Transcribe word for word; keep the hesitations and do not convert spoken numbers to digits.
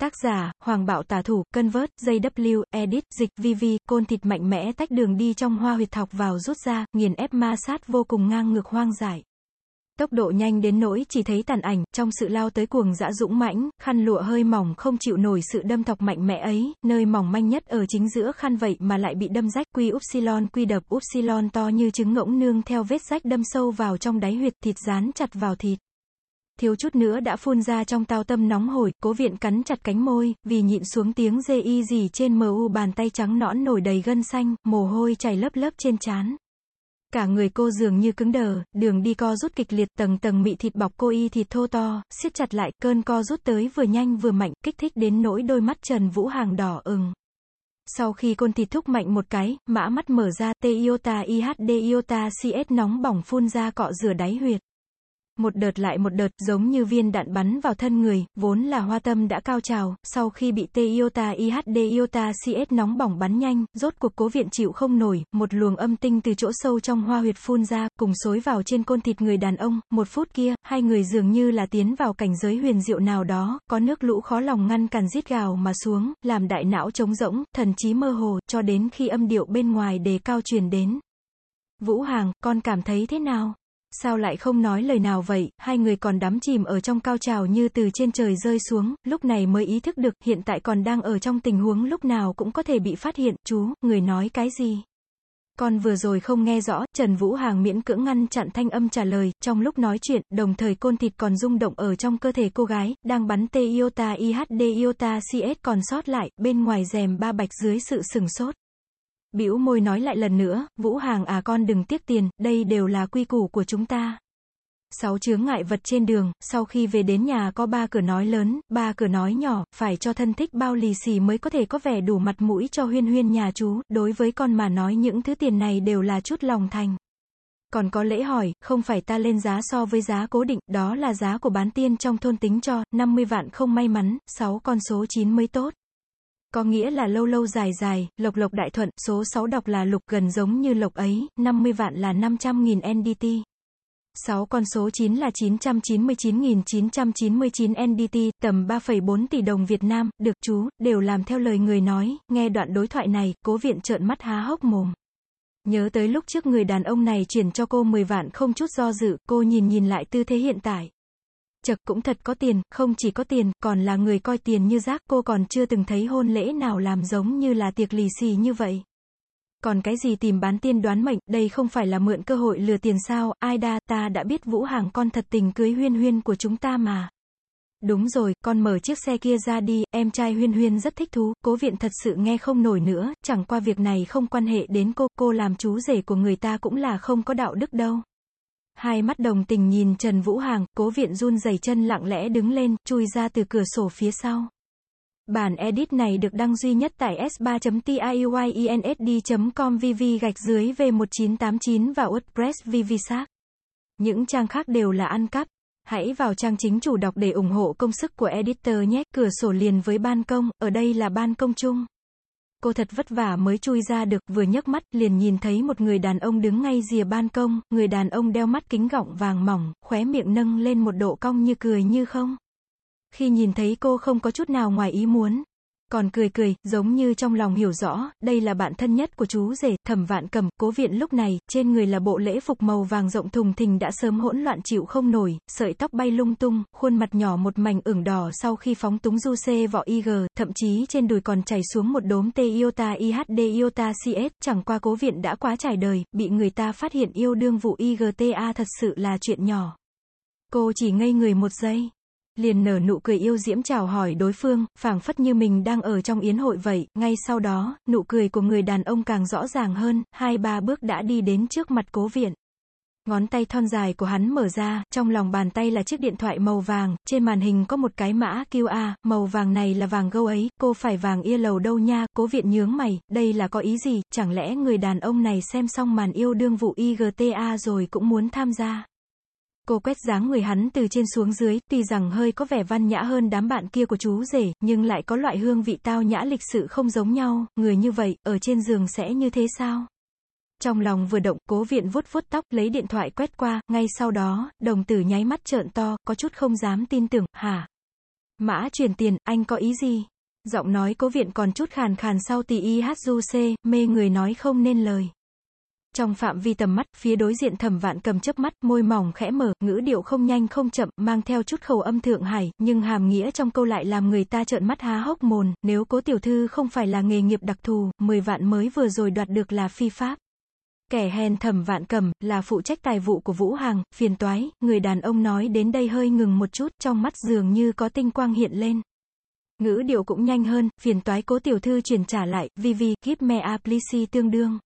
Tác giả, Hoàng Bạo Tả Thủ, Convert, gi vê, Edit, Dịch, vê vê, côn thịt mạnh mẽ tách đường đi trong hoa huyệt thọc vào rút ra, nghiền ép ma sát vô cùng ngang ngược hoang dại. Tốc độ nhanh đến nỗi chỉ thấy tàn ảnh, trong sự lao tới cuồng dã dũng mãnh, khăn lụa hơi mỏng không chịu nổi sự đâm thọc mạnh mẽ ấy, nơi mỏng manh nhất ở chính giữa khăn vậy mà lại bị đâm rách, quy upsilon quy đập upsilon to như trứng ngỗng nương theo vết rách đâm sâu vào trong đáy huyệt, thịt dán chặt vào thịt. Thiếu chút nữa đã phun ra trong tao tâm nóng hổi, Cố Viện cắn chặt cánh môi, vì nhịn xuống tiếng rê y gì trên mu bàn tay trắng nõn nổi đầy gân xanh, mồ hôi chảy lớp lớp trên trán. Cả người cô dường như cứng đờ, đường đi co rút kịch liệt, tầng tầng mị thịt bọc cô y thịt thô to, siết chặt lại, cơn co rút tới vừa nhanh vừa mạnh, kích thích đến nỗi đôi mắt Trần Vũ Hàng đỏ ửng. Sau khi côn thịt thúc mạnh một cái, mã mắt mở ra, T iota I H D iota C S nóng bỏng phun ra cọ rửa đáy huyệt. Một đợt lại một đợt, giống như viên đạn bắn vào thân người, vốn là hoa tâm đã cao trào, sau khi bị T iota I H D iota C S nóng bỏng bắn nhanh, rốt cuộc Cố Viện chịu không nổi, một luồng âm tinh từ chỗ sâu trong hoa huyệt phun ra, cùng xối vào trên côn thịt người đàn ông, một phút kia, hai người dường như là tiến vào cảnh giới huyền diệu nào đó, có nước lũ khó lòng ngăn cản rít gào mà xuống, làm đại não trống rỗng, thần trí mơ hồ, cho đến khi âm điệu bên ngoài đề cao truyền đến. Vũ Hàng, con cảm thấy thế nào? Sao lại không nói lời nào vậy, hai người còn đắm chìm ở trong cao trào như từ trên trời rơi xuống, lúc này mới ý thức được, hiện tại còn đang ở trong tình huống lúc nào cũng có thể bị phát hiện, chú, người nói cái gì? Con vừa rồi không nghe rõ, Trần Vũ Hàng miễn cưỡng ngăn chặn thanh âm trả lời, trong lúc nói chuyện, đồng thời côn thịt còn rung động ở trong cơ thể cô gái, đang bắn T iota I H D iota C S còn sót lại, bên ngoài rèm ba bạch dưới sự sửng sốt. Bĩu môi nói lại lần nữa, Vũ Hàng à, con đừng tiếc tiền, đây đều là quy củ của chúng ta. Sáu chướng ngại vật trên đường, sau khi về đến nhà có ba cửa nói lớn, ba cửa nói nhỏ, phải cho thân thích bao lì xì mới có thể có vẻ đủ mặt mũi cho Huyên Huyên nhà chú, đối với con mà nói những thứ tiền này đều là chút lòng thành. Còn có lễ hỏi, không phải ta lên giá so với giá cố định, đó là giá của bán tiên trong thôn tính cho, năm mươi vạn không may mắn, sáu con số chín mới tốt. Có nghĩa là lâu lâu dài dài, lộc lộc đại thuận, số sáu đọc là lục, gần giống như lộc ấy, năm mươi vạn là năm trăm nghìn N D T. sáu con số chín là chín trăm chín mươi chín nghìn chín trăm chín mươi chín N D T, tầm ba phẩy bốn tỷ đồng Việt Nam, được chú, đều làm theo lời người nói, nghe đoạn đối thoại này, Cố Viện trợn mắt há hốc mồm. Nhớ tới lúc trước người đàn ông này chuyển cho cô mười vạn không chút do dự, cô nhìn nhìn lại tư thế hiện tại. Chật, cũng thật có tiền, không chỉ có tiền, còn là người coi tiền như rác, cô còn chưa từng thấy hôn lễ nào làm giống như là tiệc lì xì như vậy. Còn cái gì tìm bán tiên đoán mệnh, đây không phải là mượn cơ hội lừa tiền sao, ai đa, ta đã biết Vũ Hàng con thật tình cưới Huyên Huyên của chúng ta mà. Đúng rồi, con mở chiếc xe kia ra đi, em trai Huyên Huyên rất thích thú, Cố Viện thật sự nghe không nổi nữa, chẳng qua việc này không quan hệ đến cô, cô làm chú rể của người ta cũng là không có đạo đức đâu. Hai mắt đồng tình nhìn Trần Vũ Hàng, Cố Viện run rẩy chân lặng lẽ đứng lên, chui ra từ cửa sổ phía sau. Bản edit này được đăng duy nhất tại s ba chấm tiuyensd chấm com vv gạch dưới v một chín tám chín và WordPress vvsac. Những trang khác đều là ăn cắp. Hãy vào trang chính chủ đọc để ủng hộ công sức của editor nhé. Cửa sổ liền với ban công, ở đây là ban công chung. Cô thật vất vả mới chui ra được, vừa nhấc mắt, liền nhìn thấy một người đàn ông đứng ngay rìa ban công, người đàn ông đeo mắt kính gọng vàng mỏng, khóe miệng nâng lên một độ cong như cười như không. Khi nhìn thấy cô không có chút nào ngoài ý muốn, còn cười cười, giống như trong lòng hiểu rõ, đây là bạn thân nhất của chú rể, Thẩm Vạn Cầm. Cố Viện lúc này, trên người là bộ lễ phục màu vàng rộng thùng thình đã sớm hỗn loạn chịu không nổi, sợi tóc bay lung tung, khuôn mặt nhỏ một mảnh ửng đỏ sau khi phóng túng du xê vỏ i giê, thậm chí trên đùi còn chảy xuống một đốm T iota I H D iota C S, chẳng qua Cố Viện đã quá trải đời, bị người ta phát hiện yêu đương vụ i giê tê a thật sự là chuyện nhỏ. Cô chỉ ngây người một giây, liền nở nụ cười yêu diễm chào hỏi đối phương, phảng phất như mình đang ở trong yến hội vậy, ngay sau đó, nụ cười của người đàn ông càng rõ ràng hơn, hai ba bước đã đi đến trước mặt Cố Viện. Ngón tay thon dài của hắn mở ra, trong lòng bàn tay là chiếc điện thoại màu vàng, trên màn hình có một cái mã Q R, màu vàng này là vàng gâu ấy, cô phải vàng ia lầu đâu nha. Cố Viện nhướng mày, đây là có ý gì, chẳng lẽ người đàn ông này xem xong màn yêu đương vụ i giê tê a rồi cũng muốn tham gia. Cô quét dáng người hắn từ trên xuống dưới, tuy rằng hơi có vẻ văn nhã hơn đám bạn kia của chú rể, nhưng lại có loại hương vị tao nhã lịch sự không giống nhau, người như vậy, ở trên giường sẽ như thế sao? Trong lòng vừa động, Cố Viện vuốt vuốt tóc, lấy điện thoại quét qua, ngay sau đó, đồng tử nháy mắt trợn to, có chút không dám tin tưởng, hả? Mã chuyển tiền, anh có ý gì? Giọng nói Cố Viện còn chút khàn khàn sau tí i hát du xê, mê người nói không nên lời. Trong phạm vi tầm mắt, phía đối diện Thẩm Vạn Cầm chớp mắt, môi mỏng khẽ mở, ngữ điệu không nhanh không chậm, mang theo chút khẩu âm Thượng Hải, nhưng hàm nghĩa trong câu lại làm người ta trợn mắt há hốc mồm, nếu Cố tiểu thư không phải là nghề nghiệp đặc thù, mười vạn mới vừa rồi đoạt được là phi pháp. Kẻ hèn Thẩm Vạn Cầm, là phụ trách tài vụ của Vũ Hàng, phiền toái, người đàn ông nói đến đây hơi ngừng một chút, trong mắt dường như có tinh quang hiện lên. Ngữ điệu cũng nhanh hơn, phiền toái Cố tiểu thư chuyển trả lại, vi vi, give me a please tương đương.